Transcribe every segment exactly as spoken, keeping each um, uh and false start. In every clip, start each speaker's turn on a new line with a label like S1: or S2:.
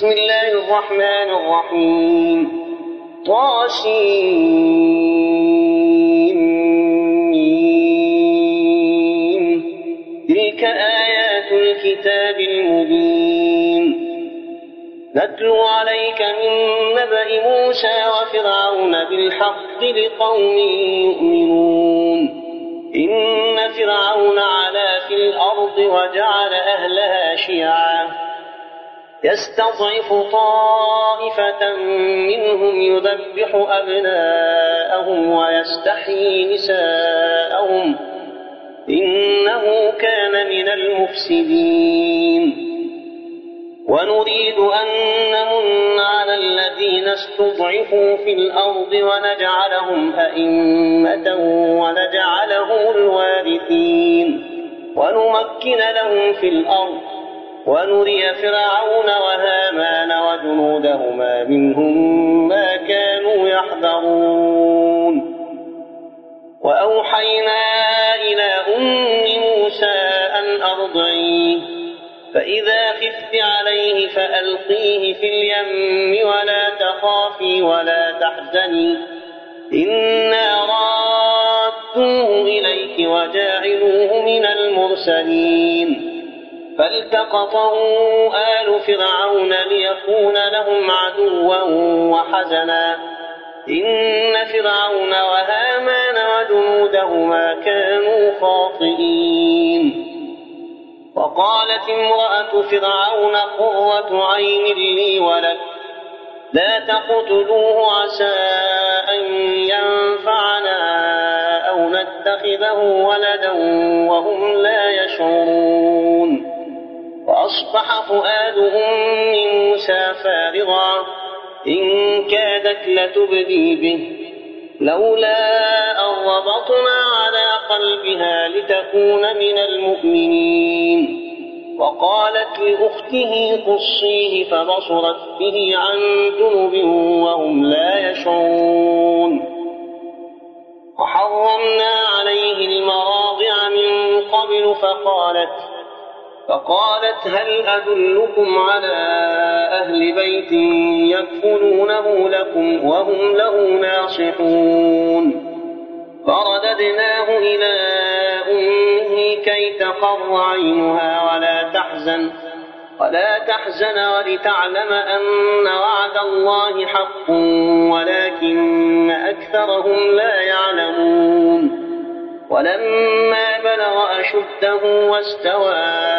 S1: بسم الله الرحمن الرحيم طاسيم تلك آيات الكتاب المبين نتلو عليك من نبأ موسى وفرعون بالحق لقوم يؤمنون إن فرعون علا في الأرض وجعل أهلها شيعا يستضعف طائفة منهم يذبح أبناءهم ويستحيي نساءهم إنه كان من المفسدين ونريد أن نمن على الذين استضعفوا في الأرض ونجعلهم أئمة ونجعلهم الوارثين ونمكن لهم في الأرض ونري فرعون وهامان وجنودهما منهم ما كانوا يحذرون وأوحينا إلى أم موسى أن أرضعيه فإذا خفت عليه فألقيه في اليم ولا تخافي ولا تحزني إنا رادوه إليك وجاعلوه من المرسلين فالتقطه آل فرعون ليكون لهم عدوا وحزنا إن فرعون وهامان وجنودهما كانوا خاطئين وقالت امرأة فرعون قرة عين لي ولك لا تقتلوه عسى أن ينفعنا أو نتخذه ولدا وهم لا يشعرون وأصبح فؤاد أم موسى فارغا إن كادت لتبدي به لولا أن ربطنا على قلبها لتكون من المؤمنين وقالت لأخته قصيه فبصرت به عن جنب وهم لا يشعرون وحرمنا عليه المراضع من قبل فقالت فقالت هل أدلكم على أهل بيت يكفلونه لكم وهم له ناصحون فرددناه إلى أمه كي تقر عينها ولا تحزن ولا تحزن ولتعلم أن وعد الله حق ولكن أكثرهم لا يعلمون ولما بلغ أشده واستوى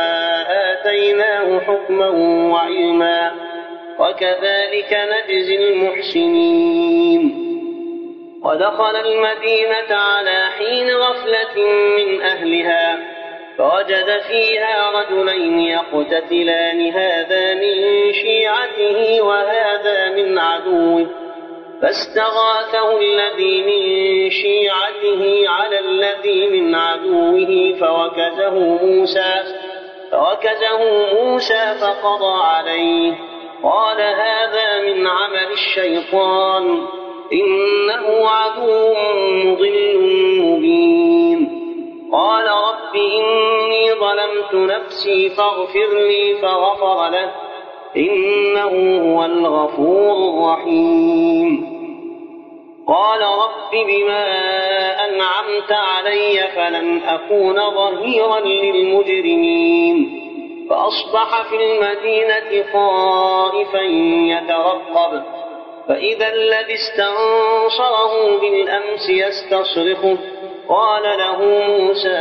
S1: آتيناه حكما وعلما وكذلك نجزي المحسنين ودخل المدينة على حين غفلة من أهلها فوجد فيها رجلين يقتتلان هذا من شيعته وهذا من عدوه فاستغاثه الذي من شيعته على الذي من عدوه فوكزه موسى فوكزه موسى فقضى عليه قال هذا من عمل الشيطان إنه عدو مضل مبين قال رب إني ظلمت نفسي فاغفر لي فغفر له إنه هو الغفور الرحيم قال رب بما أنعمت علي فلن أكون ظهيرا للمجرمين فأصبح في المدينة خائفا يترقب فإذا الذي استنصره بالأمس يستصرخه قال له موسى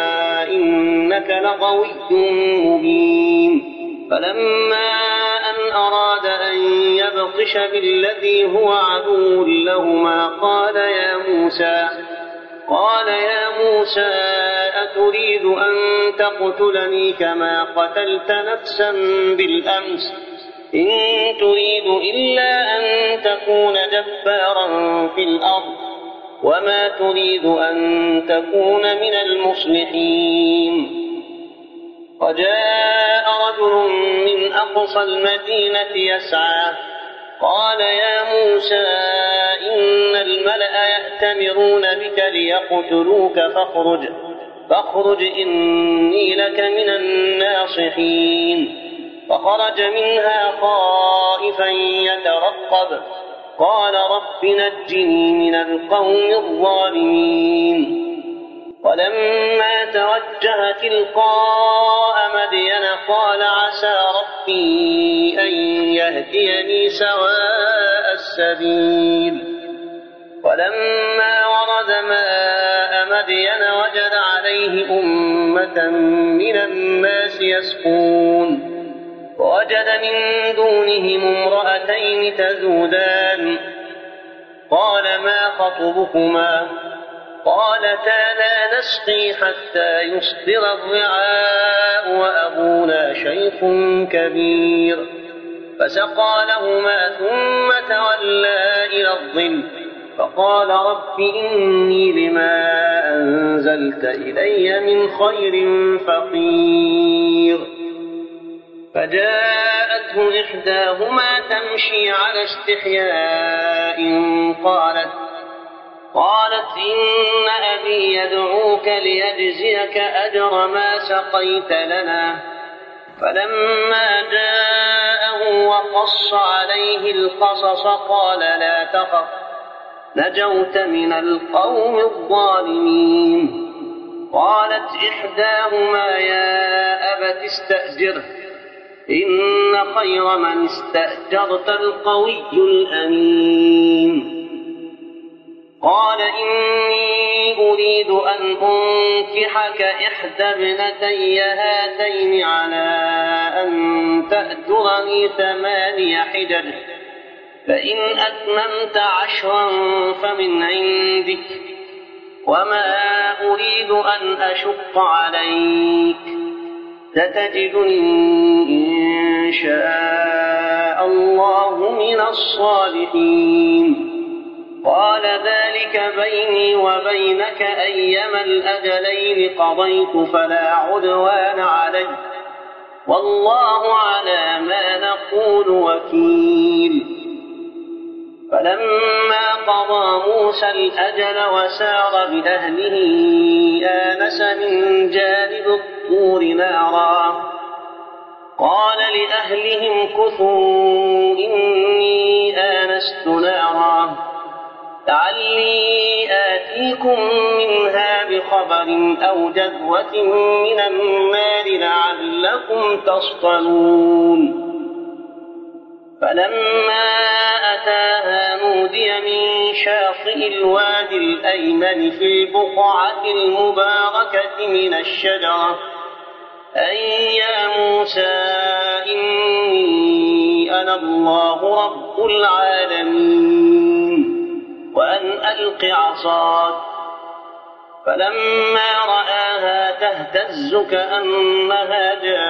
S1: إنك لغوي مبين فلما أن أراد أن يبطش بالذي هو عدو لهما قال يا موسى قال يا موسى أتريد أن تقتلني كما قتلت نفسا بالأمس إن تريد إلا أن تكون جبارا في الأرض وما تريد أن تكون من المصلحين وجاء رجل من أقصى المدينة يسعى قال يا موسى إن الملأ يأتمرون بك ليقتلوك فاخرج فاخرج إني لك من الناصحين فخرج منها خائفا خائفا يترقب قال رب نجني من القوم الظالمين. ولما توجه تلقاء مدين قال عسى ربي أن يهديني سواء السبيل. ولما ورد ماء مدين وجد عليه أمة من الناس يسقون ووجد من دونهم امرأتين تذودان قال ما خطبكما قالتا لا نسقي حتى يصدر الرعاء وأبونا شيخ كبير فسقى لهما ثم تولى إلى الظل فقال رب إني لما أنزلت إلي من خير فقير. فجاءته إحداهما تمشي على استحياء قالت قالت إن أبي يدعوك ليجزيك أجر ما سقيت لنا. فلما جاءه وقص عليه القصص قال لا تخف نجوت من القوم الظالمين. قالت إحداهما يا أبت استأجره إن خير من استأجرت القوي الأمين. قال إني أريد أن أنكحك إحدى ابنتي هاتين على أن تأجرني ثماني حجج فإن أتممت عشرا فمن عندك وما أريد أن أشق عليك ستجدني إن شاء الله من الصالحين. قال ذلك بيني وبينك أيما الأجلين قضيت فلا عدوان علي والله على ما نقول وكيل. فلما قضى موسى الأجل وسار بأهله آنس من جانب الطور نارا قال لأهلهم كثوا إني آنست نارا لعلي آتيكم منها بخبر أو جذوة من النار لعلكم تصطلون. فلما أتاها نودي من شاطئ الوادي الأيمن في البقعة المباركة من الشجرة أن يا موسى إني أنا الله رب العالمين وأن ألق عصاك. فلما رآها تهتز كأنها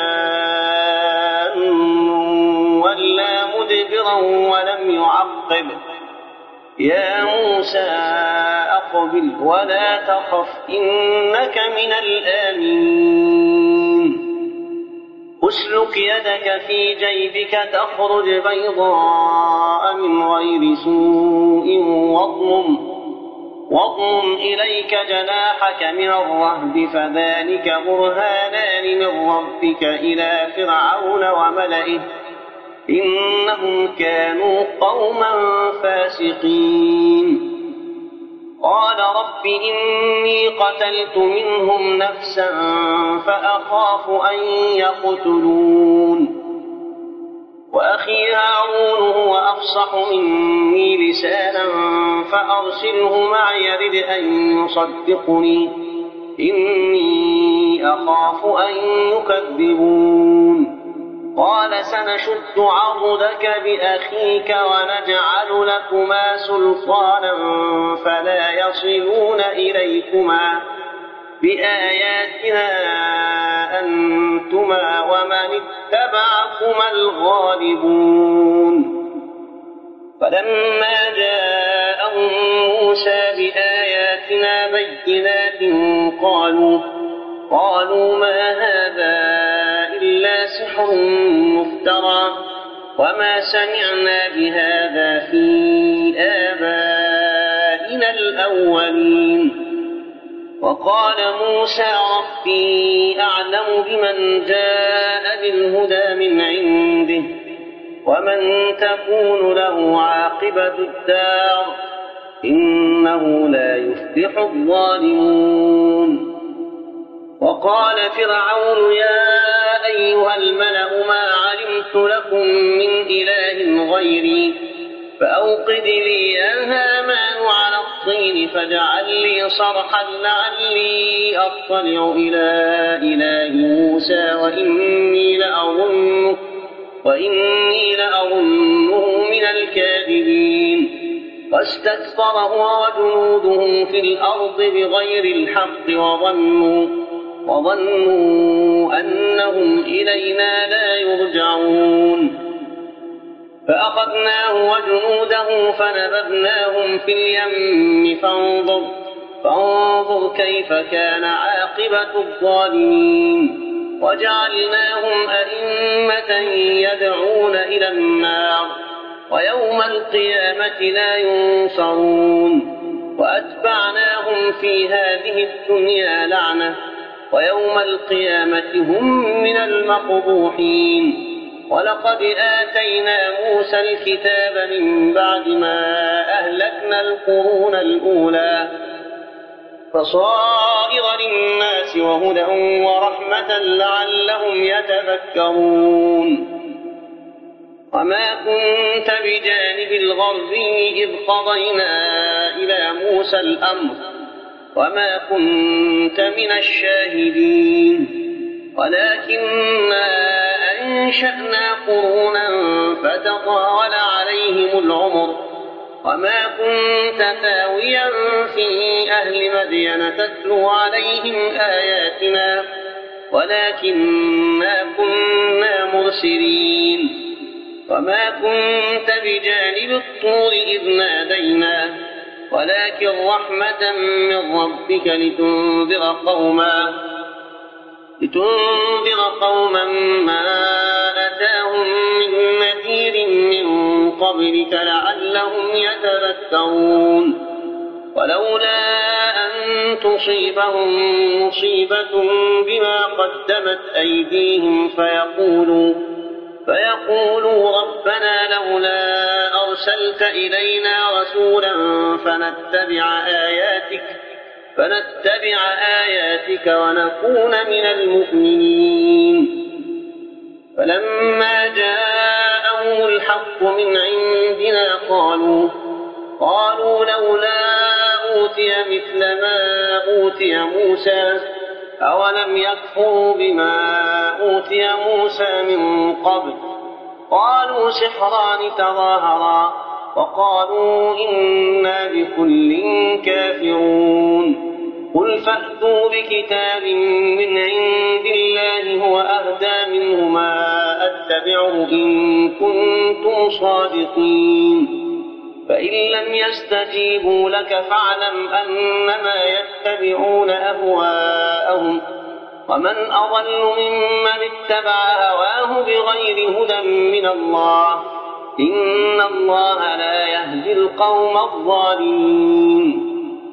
S1: جان ولا مدبرا ولم يعقب يا موسى أقبل ولا تخف إنك من الآمنين. أسلك يدك في جيبك تخرج بيضاء من غير سوء واضمم واضمم إليك جناحك من الرهب فذلك برهانان من ربك إلى فرعون وملئه إنهم كانوا قوما فاسقين. قال رب إني قتلت منهم نفسا فأخاف أن يقتلون وأخي هارون هو أفصح مني لسانا فأرسله معي يرد أن يصدقني إني أخاف أن يكذبون. قال سنشد عضدك بأخيك ونجعل لكما سلطانا فلا يصلون إليكما بآياتنا أنتما ومن اتبعكما الغالبون. فلما جاءهم موسى بآياتنا بينات قالوا قالوا ما هذا إلا سحر مفترى وما سمعنا بهذا في آبائنا الأولين. وقال موسى ربي أعلم بمن جاء بالهدى من عنده ومن تكون له عاقبة الدار إنه لا يفلح الظالمون. وقال فرعون يا أيها الملأ ما علمت لكم من إله غيري فأوقد لي يا هامان على الطين فاجعل لي صرحا لعلي أطلع إلى إله موسى وإني لأظنه, وإني لأظنه من الكاذبين. واستكبر هو وجنوده في الأرض بغير الحق وظنوا, وظنوا أنهم إلينا لا يرجعون. فأخذناه وجنوده فنبذناهم في اليم فانظر, فانظر كيف كان عاقبة الظالمين. وجعلناهم أئمة يدعون إلى النار ويوم القيامة لا ينصرون. وأتبعناهم في هذه الدنيا لعنة ويوم القيامة هم من المقبوحين. ولقد آتينا موسى الكتاب من بعد ما أهلكنا القرون الأولى بصائر للناس وهدى ورحمة لعلهم يتذكرون. وما كنت بجانب الغربي إذ قضينا إلى موسى الأمر وما كنت من الشاهدين ولكننا أنشأنا قرونا فتطاول عليهم العمر وما كنت ثاويا في أهل مدين تتلو عليهم آياتنا ولكننا كنا مرسلين. وما كنت بجانب الطور إذ نادينا ولكن رحمة من ربك لتنذر قوما لتنذر قوما ما أتاهم من نذير من قبلك لعلهم يتذكرون. ولولا أن تصيبهم مصيبة بما قدمت أيديهم فيقولوا فيقولوا ربنا لولا أرسلت إلينا رسولا فنتبع آياتك فنتبع آياتك ونكون من المؤمنين. فلما جاءهم الحق من عندنا قالوا قالوا لولا أوتي مثل ما أوتي موسى أولم يكفروا بما أوتي موسى من قبل قالوا سحران تظاهرا وقالوا إنا بكل كافرون. قل فأتوا بكتاب من عند الله هو أهدى منهما أتبعه إن كنتم صادقين. فإن لم يستجيبوا لك فاعلم أنما يتبعون أهواءهم ومن أضل ممن اتبع هواه بغير هدى من الله إن الله لا يهدي القوم الظالمين.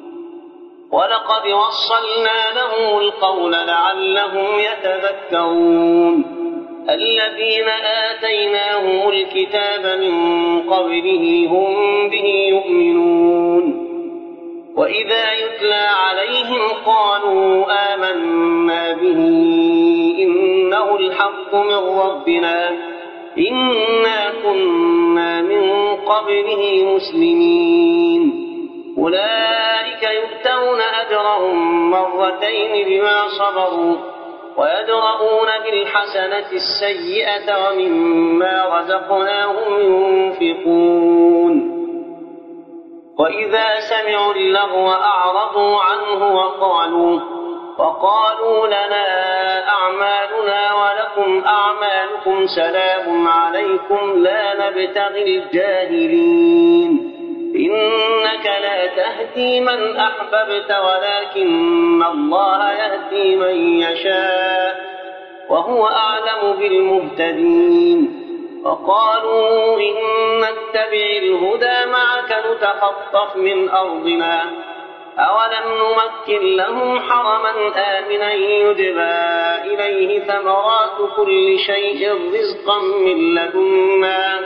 S1: ولقد وصلنا لهم القول لعلهم يتذكرون. الذين آتيناهم الكتاب من قبله هم به يؤمنون. وإذا يتلى عليهم قالوا آمنا به إنه الحق من ربنا إنا كنا من قبله مسلمين. أولئك يؤتون أجرهم مرتين بما صبروا ويدرؤون بالحسنة السيئة ومما رزقناهم ينفقون. وإذا سمعوا اللغو أعرضوا عنه وقالوا وقالوا لنا أعمالنا ولكم أعمالكم سلام عليكم لا نبتغي الجاهلين. إنك لا تهدي من أحببت ولكن الله يهدي من يشاء وهو أعلم بالمهتدين. وقالوا إن نتبع الهدى معك نتخطف من أرضنا أولم نمكن لهم حرما آمنا يجبى إليه ثمرات كل شيء رزقا من لدنا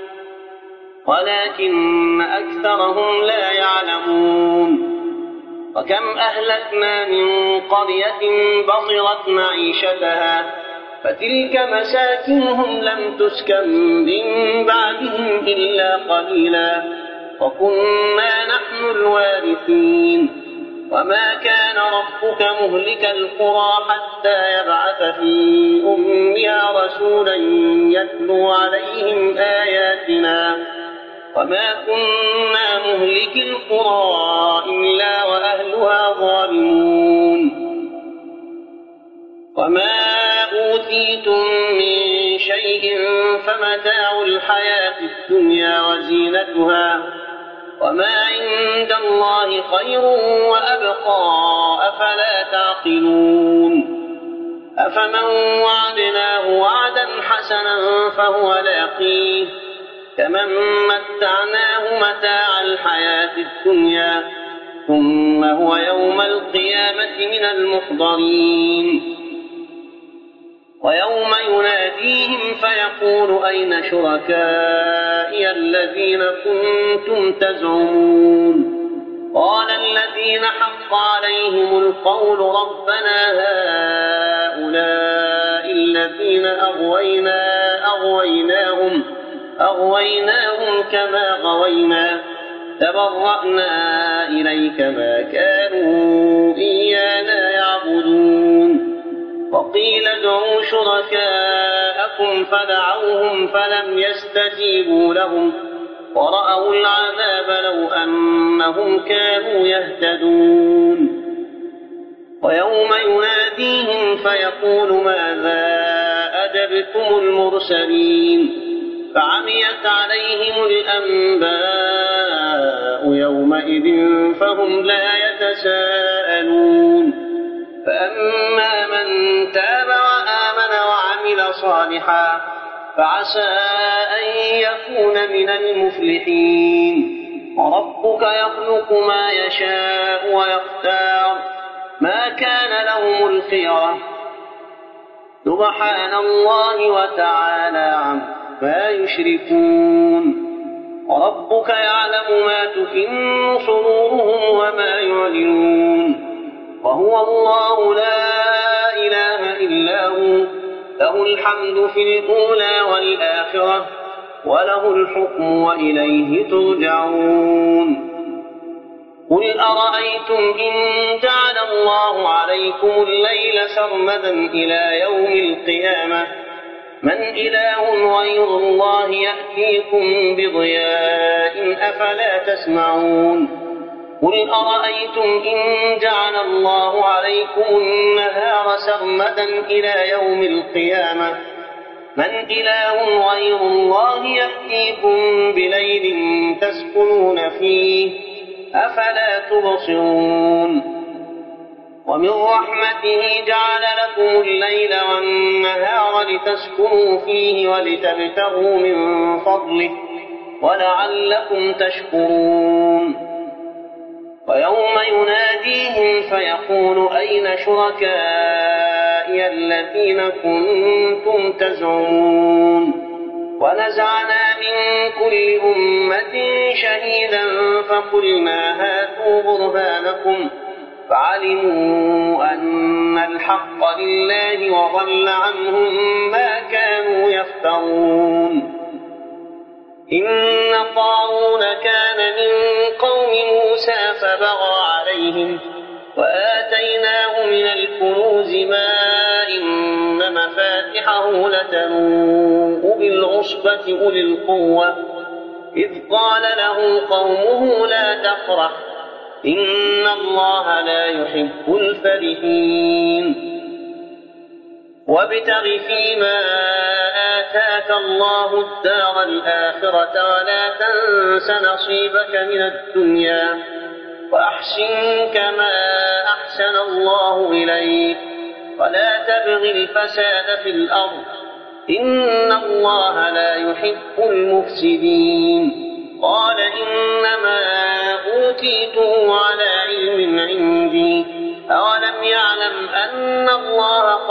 S1: ولكن أكثرهم لا يعلمون وكم أهلكنا من قرية بطرت معيشتها فتلك مساكنهم لم تسكن من بعدهم إلا قليلا وكنا نحن الوارثين وما كان ربك مهلك القرى حتى يبعث في أمها رسولا يتلو عليهم آياتنا وما كنا مهلك القرى إلا وأهلها ظالمون وما أوتيتم من شيء فمتاع الحياة الدنيا وزينتها وما عند الله خير وأبقى أفلا تعقلون أفمن وعدناه وعدا حسنا فهو لاقيه كمن متعناه متاع الحياة الدنيا ثم هو يوم القيامة من المحضرين ويوم يناديهم فيقول أين شركائي الذين كنتم تزعمون قال الذين حق عليهم القول ربنا هؤلاء الذين أغوينا أغويناهم أغويناهم كما غوينا تبرأنا إليك ما كانوا إيانا يعبدون وقيل ادعوا شركاءكم فدعوهم فلم يستجيبوا لهم ورأوا العذاب لو أنهم كانوا يهتدون ويوم يناديهم فيقول ماذا أجبتم المرسلين فعميت عليهم الأنباء يومئذ فهم لا يتساءلون فأما من تاب وآمن وعمل صالحا فعسى أن يكون من المفلحين وربك يخلق ما يشاء ويختار ما كان لهم الخيرة سبحان الله وتعالى عما يشركون وربك يعلم ما تكن صدورهم وما يعلنون وهو الله لا إله إلا هو له الحمد في الأولى والآخرة وله الحكم وإليه ترجعون قل أرأيتم إن جعل الله عليكم الليل سرمدا إلى يوم القيامة من إله غير الله يأتيكم بضياء أفلا تسمعون قل أرأيتم إن جعل الله عليكم النهار سرمدا إلى يوم القيامة من إله غير الله يأتيكم بليل تسكنون فيه أفلا تبصرون ومن رحمته جعل لكم الليل والنهار لتسكنوا فيه ولتبتغوا من فضله ولعلكم تشكرون ويوم يناديهم فيقول أين شركائي الذين كنتم تزعمون ونزعنا من كل أمة شهيدا فقلنا هاتوا برهانكم فعلموا أن الحق لله وضل عنهم ما كانوا يفترون إن قارون كان من قوم موسى فبغى عليهم وآتيناه من الكنوز ما إن مفاتحه لتنوء بالعصبة أولي القوة إذ قال له قومه لا تفرح إن الله لا يحب الفرحين وابتغ فيما آتاك الله الدار الآخرة ولا تنس نصيبك من الدنيا وأحسن كما أحسن الله إليك ولا تبغ الفساد في الأرض إن الله لا يحب المفسدين قال إنما أوتيته على علم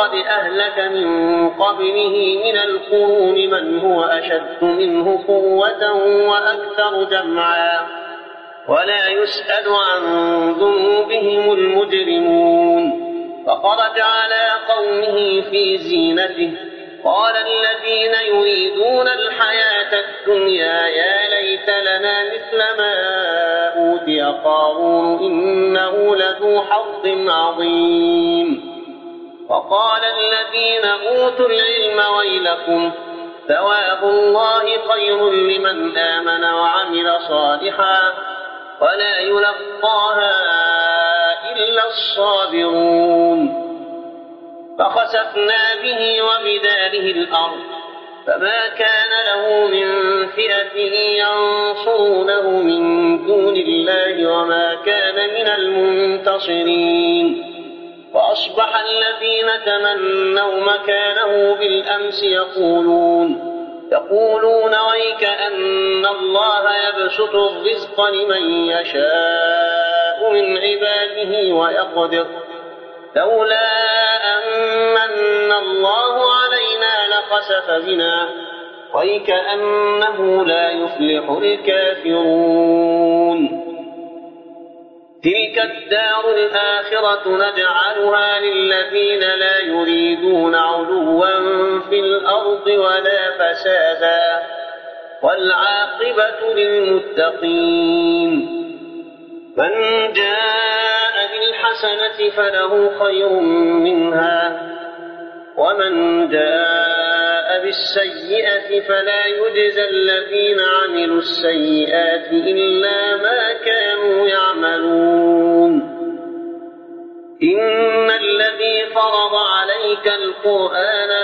S1: وقد أهلك من قبله من القرون من هو أشد منه قوة وأكثر جمعا ولا يسأل عن ذنوبهم المجرمون. فخرج على قومه في زينته قال الذين يريدون الحياة الدنيا يا ليت لنا مثل ما أوتي قارون إنه لذو حظ عظيم. وقال الذين أوتوا العلم ويلكم ثواب الله خير لمن آمن وعمل صالحا ولا يلقاها إلا الصابرون. فخسفنا به وبداره الأرض فما كان له من فئة ينصرونه من دون الله وما كان من المنتصرين. فأصبح الذين تمنوا مكانه بالأمس يقولون يقولون ويك أن الله يبسط الرزق لمن يشاء من عباده ويقدر لولا أمن الله علينا لخسف بنا ويك أنه لا يفلح الكافرون. تلك الدار الآخرة نجعلها للذين لا يريدون علوا في الأرض ولا فسادا والعاقبة للمتقين. من جاء بالحسنة فله خير منها ومن جاء بالسيئة فلا يجزى الذين عملوا السيئات إلا ما كانوا يعملون. إن الذي فرض عليك القرآن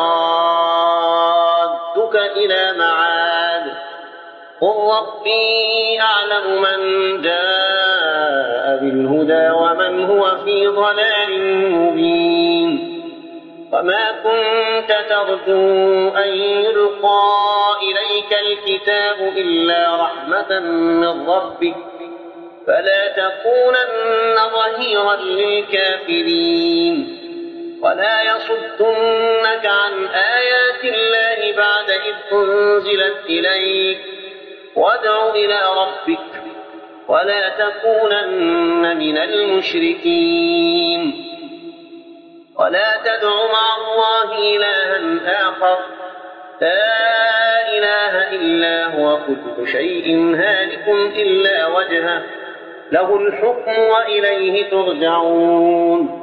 S1: لرادك إلى معاد قل ربي أعلم من جاء بالهدى ومن هو في ضلال مبين. وما كنت ترجو أن يلقى إليك الكتاب إلا رحمة من ربك فلا تكونن ظهيرا للكافرين. ولا يصدنك عن آيات الله بعد إذ أنزلت إليك وادع إلى ربك ولا تكونن من المشركين. ولا تدع مع الله إلها آخر لا إله إلا هو كل شيء هالك إلا وجهه له الحكم وإليه ترجعون.